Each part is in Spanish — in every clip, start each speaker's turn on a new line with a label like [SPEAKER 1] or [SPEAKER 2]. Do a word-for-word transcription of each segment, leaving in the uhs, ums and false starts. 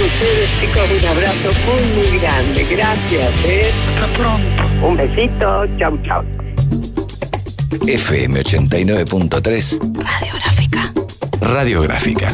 [SPEAKER 1] ustedes, chicos, un abrazo muy, muy grande. Gracias, ¿eh?
[SPEAKER 2] Hasta pronto.
[SPEAKER 1] Un besito. Chau, chau.
[SPEAKER 3] F M ochenta y nueve punto tres.
[SPEAKER 4] Radiográfica.
[SPEAKER 3] Radiográfica.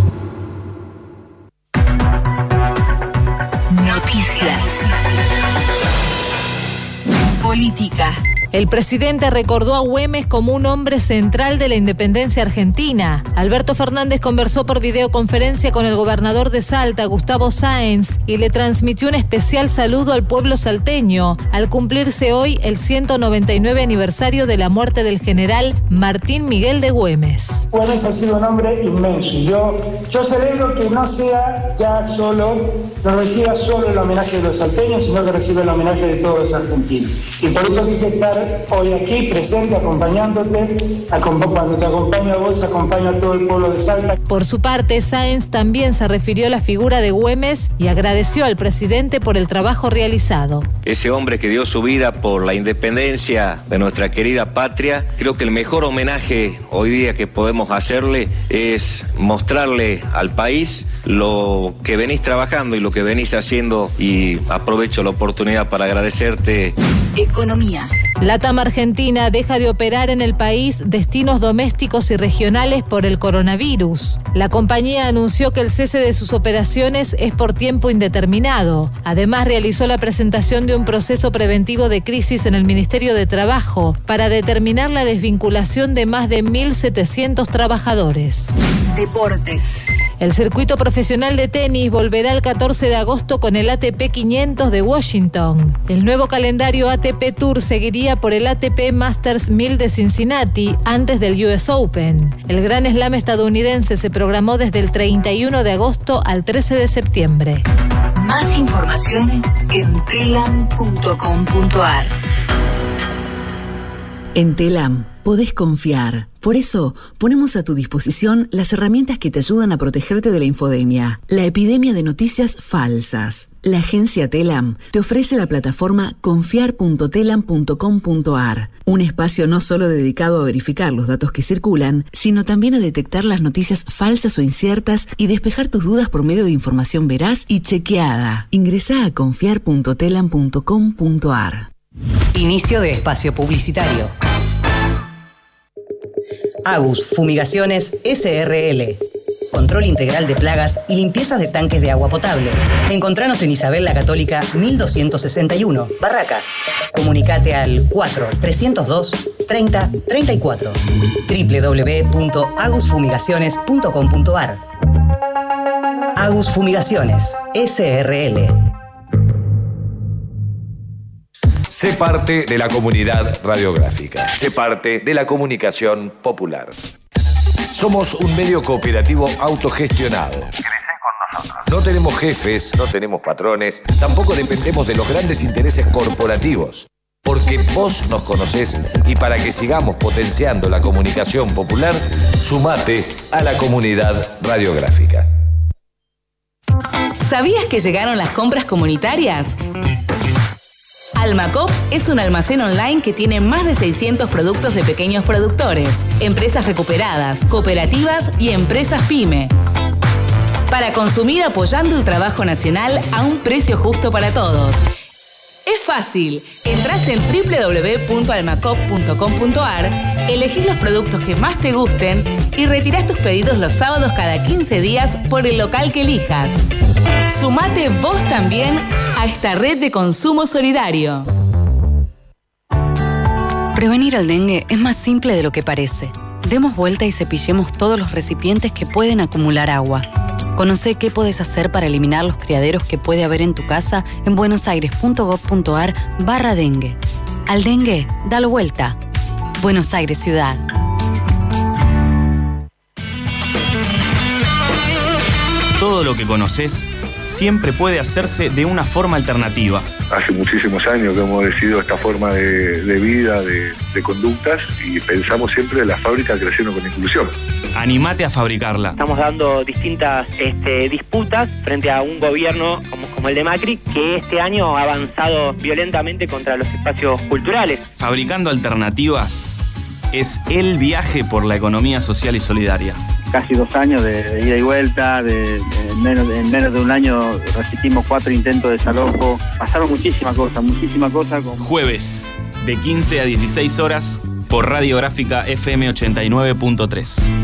[SPEAKER 4] Noticias. Política.
[SPEAKER 5] El presidente recordó a Güemes como un hombre central de la independencia argentina. Alberto Fernández conversó por videoconferencia con el gobernador de Salta, Gustavo Sáenz, y le transmitió un especial saludo al pueblo salteño, al cumplirse hoy el ciento noventa y nueve aniversario de la muerte del general Martín Miguel de Güemes.
[SPEAKER 6] Güemes ha sido un hombre inmenso. Yo, yo celebro que no sea ya solo, no reciba solo el homenaje de los salteños, sino que reciba el homenaje de todos los argentinos. Y por eso quise estar hoy aquí presente, acompañándote. Cuando te acompaño a vos, acompaño a todo el pueblo de Salta.
[SPEAKER 5] Por su parte, Sáenz también se refirió a la figura de Güemes y agradeció al presidente por el trabajo realizado.
[SPEAKER 7] Ese hombre que dio su vida por la independencia de nuestra querida patria, creo que el mejor homenaje hoy día que podemos hacerle es mostrarle al país lo que venís trabajando y lo que venís haciendo, y aprovecho la oportunidad para agradecerte.
[SPEAKER 4] Economía.
[SPEAKER 5] LATAM Argentina deja de operar en el país destinos domésticos y regionales por el coronavirus. La compañía anunció que el cese de sus operaciones es por tiempo indeterminado. Además, realizó la presentación de un proceso preventivo de crisis en el Ministerio de Trabajo para determinar la desvinculación de más de mil setecientos trabajadores.
[SPEAKER 4] Deportes.
[SPEAKER 5] El circuito profesional de tenis volverá el catorce de agosto con el A T P quinientos de Washington. El nuevo calendario A T P Tour seguiría por el A T P Masters mil de Cincinnati antes del U S Open. El Gran Slam estadounidense se programó desde el treinta y uno de agosto al trece de septiembre.
[SPEAKER 4] Más información en telam punto com punto ar. En Telam podés confiar. Por eso, ponemos a tu disposición las herramientas que te ayudan a protegerte de la infodemia, la epidemia de noticias falsas. La agencia Telam te ofrece la plataforma confiar punto telam punto com punto ar, un espacio no solo dedicado a verificar los datos que circulan, sino también a detectar las noticias falsas o inciertas y despejar tus dudas por medio de información veraz y chequeada. Ingresá a confiar punto telam punto com punto ar.
[SPEAKER 8] Inicio de espacio publicitario. Agus Fumigaciones S R L. Control integral de plagas y limpiezas de tanques de agua potable. Encontranos en Isabel la Católica mil doscientos sesenta y uno, Barracas. Comunicate al cuatro trescientos dos treinta treinta y cuatro. doble u doble u doble u punto agus fumigaciones punto com punto ar. Agus Fumigaciones S R L.
[SPEAKER 3] Sé parte de la comunidad radiográfica. Sé parte de la comunicación popular. Somos un medio cooperativo autogestionado. No tenemos jefes, no tenemos patrones, tampoco dependemos de los grandes intereses corporativos. Porque vos nos conocés y para que sigamos potenciando la comunicación popular, sumate a la comunidad radiográfica.
[SPEAKER 9] ¿Sabías que llegaron las compras comunitarias? Almacop es un almacén online que tiene más de seiscientos productos de pequeños productores, empresas recuperadas, cooperativas y empresas pyme. Para consumir apoyando el trabajo nacional a un precio justo para todos. Es fácil. Entrás en doble u doble u doble u punto almacop punto com punto ar, elegís los productos que más te gusten y retirás tus pedidos los sábados cada quince días por el local que elijas. Sumate vos también a esta red de consumo solidario.
[SPEAKER 10] Prevenir el dengue es más simple de lo que parece. Demos vuelta y cepillemos todos los recipientes que pueden acumular agua. Conoce qué podés hacer para eliminar los criaderos que puede haber en tu casa en buenosaires punto gov punto ar barra dengue. Al dengue, dalo vuelta. Buenos Aires Ciudad.
[SPEAKER 11] Todo lo que conoces siempre puede hacerse de una forma alternativa.
[SPEAKER 12] Hace muchísimos años que hemos decidido esta forma de, de vida, de, de conductas, y pensamos siempre en la fábrica creciendo con inclusión.
[SPEAKER 11] Animate a fabricarla.
[SPEAKER 13] Estamos dando distintas este, disputas frente a un gobierno como, como el de Macri, que este año ha avanzado violentamente contra los espacios culturales.
[SPEAKER 11] Fabricando alternativas Es el viaje por la economía social y solidaria.
[SPEAKER 2] Casi dos años de, de ida y vuelta, de, de, en, menos, en menos de un año resistimos cuatro intentos de desalojo. Pasaron muchísimas cosas, muchísimas cosas. Con...
[SPEAKER 11] Jueves, de quince a dieciséis horas, por Radiográfica F M ochenta y nueve punto tres.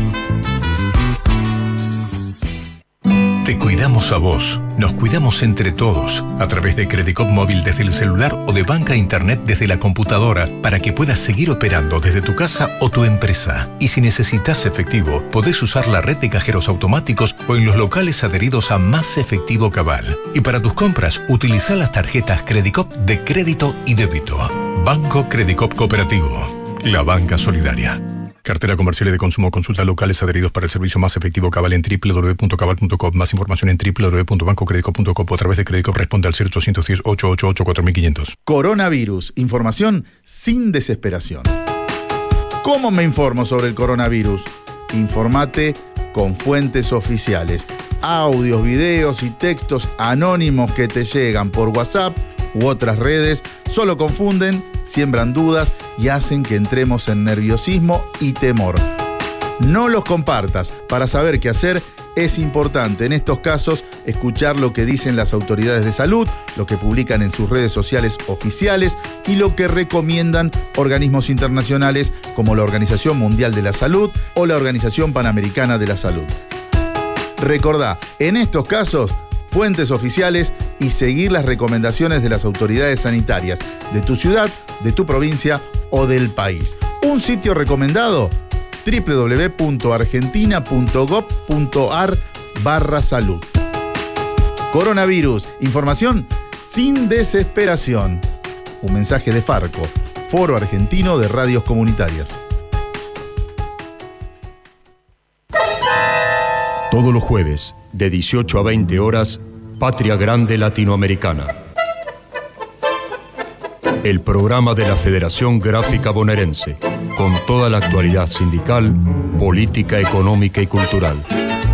[SPEAKER 14] Te cuidamos a vos, nos cuidamos entre todos, a través de Credicop Móvil desde el celular o de banca internet desde la computadora, para que puedas seguir operando desde tu casa o tu empresa. Y si necesitas efectivo, podés usar la red de cajeros automáticos o en los locales adheridos a Más Efectivo Cabal. Y para tus compras, utiliza las tarjetas Credicop de crédito y débito. Banco Credicop Cooperativo, la banca solidaria. Cartera comercial y de consumo. Consulta locales adheridos para el servicio Más Efectivo Cabal en doble u doble u doble u punto cabal punto com. Más información en doble u doble u doble u punto banco credicop punto com o a través de Credicop. Responde al cero ochocientos diez, ochocientos ochenta y ocho, cuatro mil quinientos.
[SPEAKER 15] Coronavirus. Información sin desesperación. ¿Cómo me informo sobre el coronavirus? Informate con fuentes oficiales. Audios, videos y textos anónimos que te llegan por WhatsApp u otras redes solo confunden, siembran dudas y hacen que entremos en nerviosismo y temor. No los compartas. Para saber qué hacer, es importante en estos casos escuchar lo que dicen las autoridades de salud, lo que publican en sus redes sociales oficiales y lo que recomiendan organismos internacionales como la Organización Mundial de la Salud o la Organización Panamericana de la Salud. Recordá, en estos casos, fuentes oficiales y seguir las recomendaciones de las autoridades sanitarias de tu ciudad, de tu provincia o del país. Un sitio recomendado, doble u doble u doble u punto argentina punto gob punto ar barra salud. Coronavirus, información sin desesperación. Un mensaje de Farco, Foro Argentino de Radios Comunitarias.
[SPEAKER 16] Todos los jueves, de dieciocho a veinte horas, Patria Grande Latinoamericana. El programa de la Federación Gráfica Bonaerense, con toda la actualidad sindical, política, económica y cultural.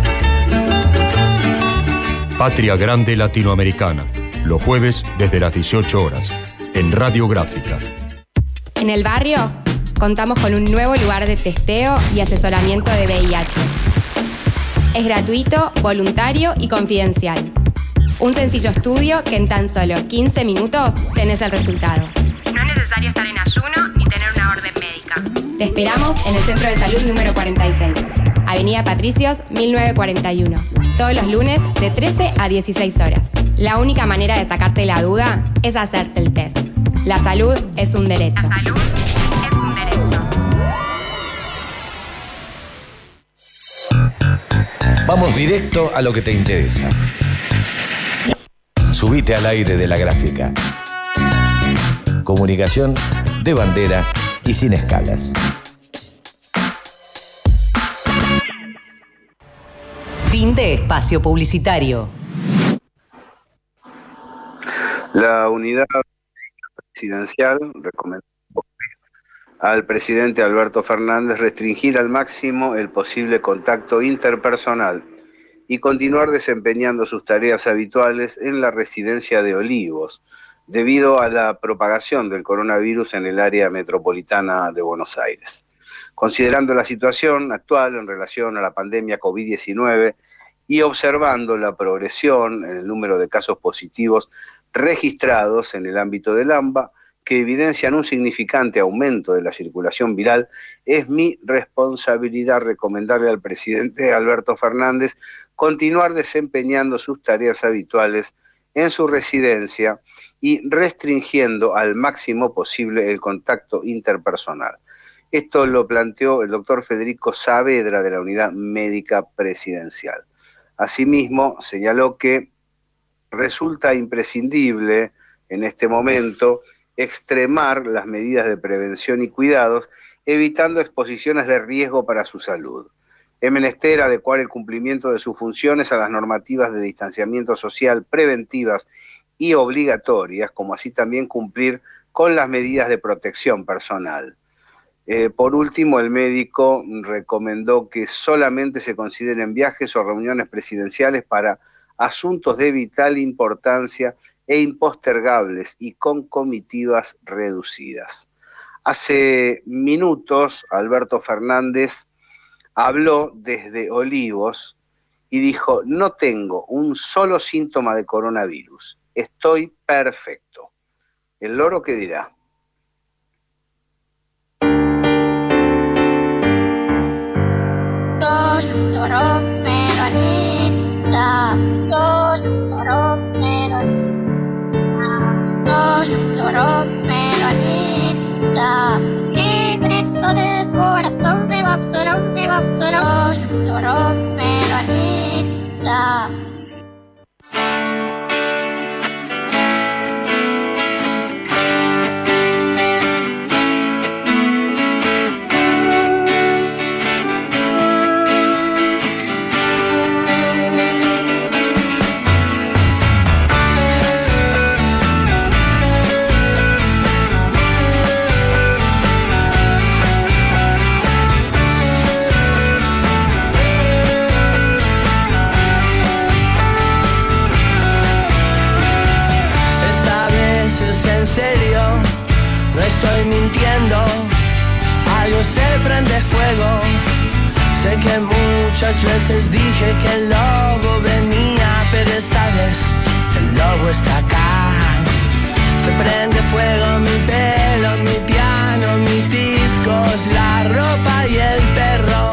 [SPEAKER 16] Patria Grande Latinoamericana, los jueves desde las dieciocho horas, en Radio Gráfica.
[SPEAKER 17] En el barrio, contamos con un nuevo lugar de testeo y asesoramiento de V I H. Es gratuito, voluntario y confidencial. Un sencillo estudio que en tan solo quince minutos tenés el resultado. No es necesario estar en ayuno ni tener una orden médica. Te esperamos en el Centro de Salud número cuarenta y seis, Avenida Patricios mil novecientos cuarenta y uno, todos los lunes de trece a dieciséis horas. La única manera de sacarte la duda es hacerte el test. La salud es un derecho. La salud es un derecho.
[SPEAKER 3] Vamos directo a lo que te interesa. Subite al aire de la gráfica. Comunicación de bandera y sin escalas.
[SPEAKER 8] Fin de espacio publicitario.
[SPEAKER 18] La unidad presidencial recomendó al presidente Alberto Fernández restringir al máximo el posible contacto interpersonal y continuar desempeñando sus tareas habituales en la residencia de Olivos, debido a la propagación del coronavirus en el área metropolitana de Buenos Aires. Considerando la situación actual en relación a la pandemia COVID diecinueve y observando la progresión en el número de casos positivos registrados en el ámbito del AMBA, que evidencian un significante aumento de la circulación viral, es mi responsabilidad recomendarle al presidente Alberto Fernández continuar desempeñando sus tareas habituales en su residencia y restringiendo al máximo posible el contacto interpersonal. Esto lo planteó el doctor Federico Saavedra de la Unidad Médica Presidencial. Asimismo, señaló que resulta imprescindible en este momento extremar las medidas de prevención y cuidados, evitando exposiciones de riesgo para su salud. Es menester adecuar el cumplimiento de sus funciones a las normativas de distanciamiento social preventivas y obligatorias, como así también cumplir con las medidas de protección personal. Eh, por último, el médico recomendó que solamente se consideren viajes o reuniones presidenciales para asuntos de vital importancia e impostergables y con comitivas reducidas. Hace minutos Alberto Fernández habló desde Olivos y dijo: no tengo un solo síntoma de coronavirus, estoy perfecto. ¿El loro qué dirá?
[SPEAKER 19] Y dentro del corazón me va, pero me va, pero lloró, pero anita.
[SPEAKER 20] No estoy mintiendo, algo se prende fuego. Sé que muchas veces dije que el lobo venía, pero esta vez el lobo está acá. Se prende fuego mi pelo, mi piano, mis discos, la ropa y el perro.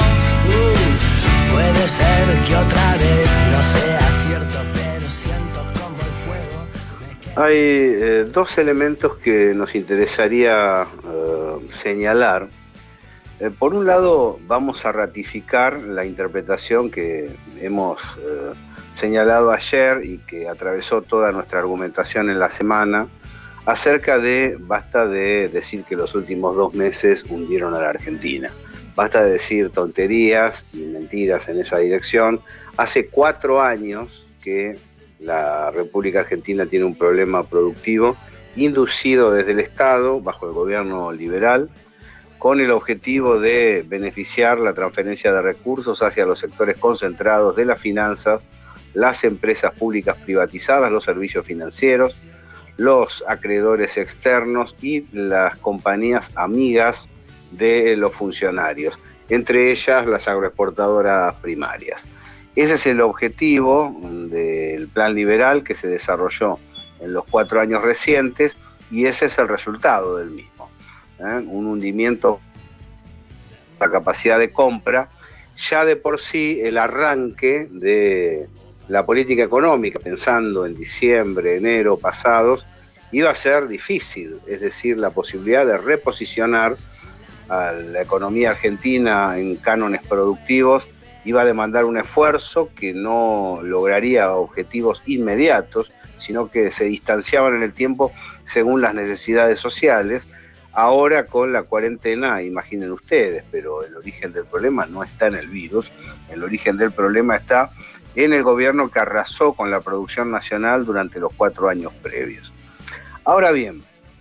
[SPEAKER 20] Uh, puede ser que otra vez no sea cierto, pero siento como el fuego.
[SPEAKER 18] Hay eh, dos elementos que nos interesaría eh, señalar. Eh, por un lado, vamos a ratificar la interpretación que hemos eh, señalado ayer y que atravesó toda nuestra argumentación en la semana acerca de basta de decir que los últimos dos meses hundieron a la Argentina. Basta de decir tonterías y mentiras en esa dirección. Hace cuatro años que la República Argentina tiene un problema productivo inducido desde el Estado, bajo el gobierno liberal, con el objetivo de beneficiar la transferencia de recursos hacia los sectores concentrados de las finanzas, las empresas públicas privatizadas, los servicios financieros, los acreedores externos y las compañías amigas de los funcionarios, entre ellas las agroexportadoras primarias. Ese es el objetivo del plan liberal que se desarrolló en los cuatro años recientes y ese es el resultado del mismo. ¿eh? Un hundimiento de la capacidad de compra. Ya de por sí el arranque de la política económica, pensando en diciembre, enero pasados, iba a ser difícil, es decir, la posibilidad de reposicionar a la economía argentina en cánones productivos iba a demandar un esfuerzo que no lograría objetivos inmediatos, sino que se distanciaban en el tiempo según las necesidades sociales. Ahora con la cuarentena, imaginen ustedes, pero el origen del problema no está en el virus, el origen del problema está en el gobierno que arrasó con la producción nacional durante los cuatro años previos. Ahora bien,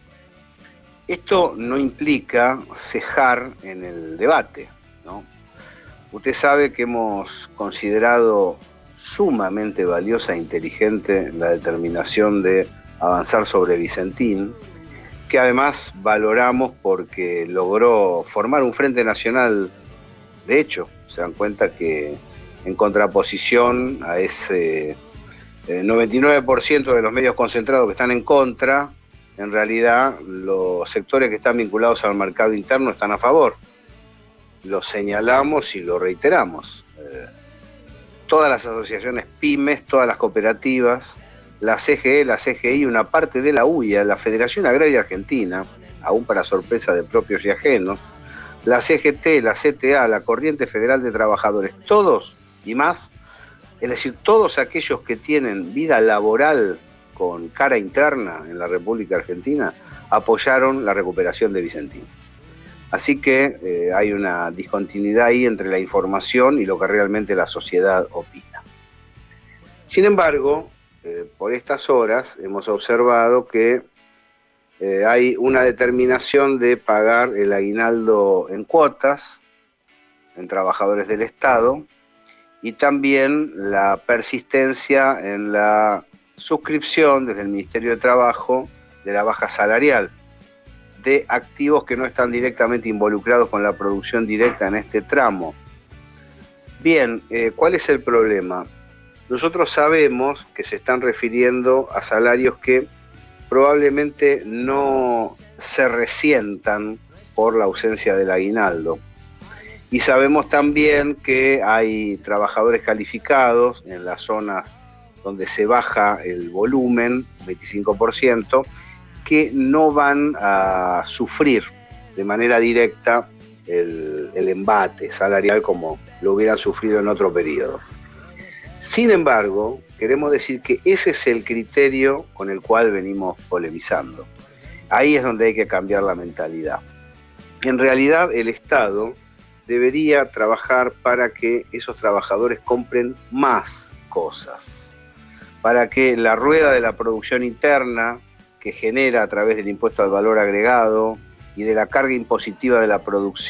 [SPEAKER 18] esto no implica cejar en el debate, ¿no? Usted sabe que hemos considerado sumamente valiosa e inteligente la determinación de avanzar sobre Vicentín, que además valoramos porque logró formar un frente nacional. De hecho, se dan cuenta que en contraposición a ese eh, noventa y nueve por ciento de los medios concentrados que están en contra, en realidad los sectores que están vinculados al mercado interno están a favor. Lo señalamos y lo reiteramos. Eh, todas las asociaciones pymes, todas las cooperativas, la C G E, la C G I, una parte de la U I A, la Federación Agraria Argentina, aún para sorpresa de propios y ajenos, la C G T, la C T A, la Corriente Federal de Trabajadores, todos y más, es decir, todos aquellos que tienen vida laboral con cara interna en la República Argentina, apoyaron la recuperación de Vicentín. Así que eh, hay una discontinuidad ahí entre la información y lo que realmente la sociedad opina. Sin embargo, eh, por estas horas hemos observado que eh, hay una determinación de pagar el aguinaldo en cuotas en trabajadores del Estado y también la persistencia en la suscripción desde el Ministerio de Trabajo de la baja salarial. de activos que no están directamente involucrados con la producción directa en este tramo. Bien, eh, ¿cuál es el problema? Nosotros sabemos que se están refiriendo a salarios que probablemente no se resientan por la ausencia del aguinaldo. Y sabemos también que hay trabajadores calificados en las zonas donde se baja el volumen, veinticinco por ciento, que no van a sufrir de manera directa el, el embate salarial como lo hubieran sufrido en otro periodo. Sin embargo, queremos decir que ese es el criterio con el cual venimos polemizando. Ahí es donde hay que cambiar la mentalidad. En realidad, el Estado debería trabajar para que esos trabajadores compren más cosas, para que la rueda de la producción interna que genera a través del impuesto al valor agregado y de la carga impositiva de la producción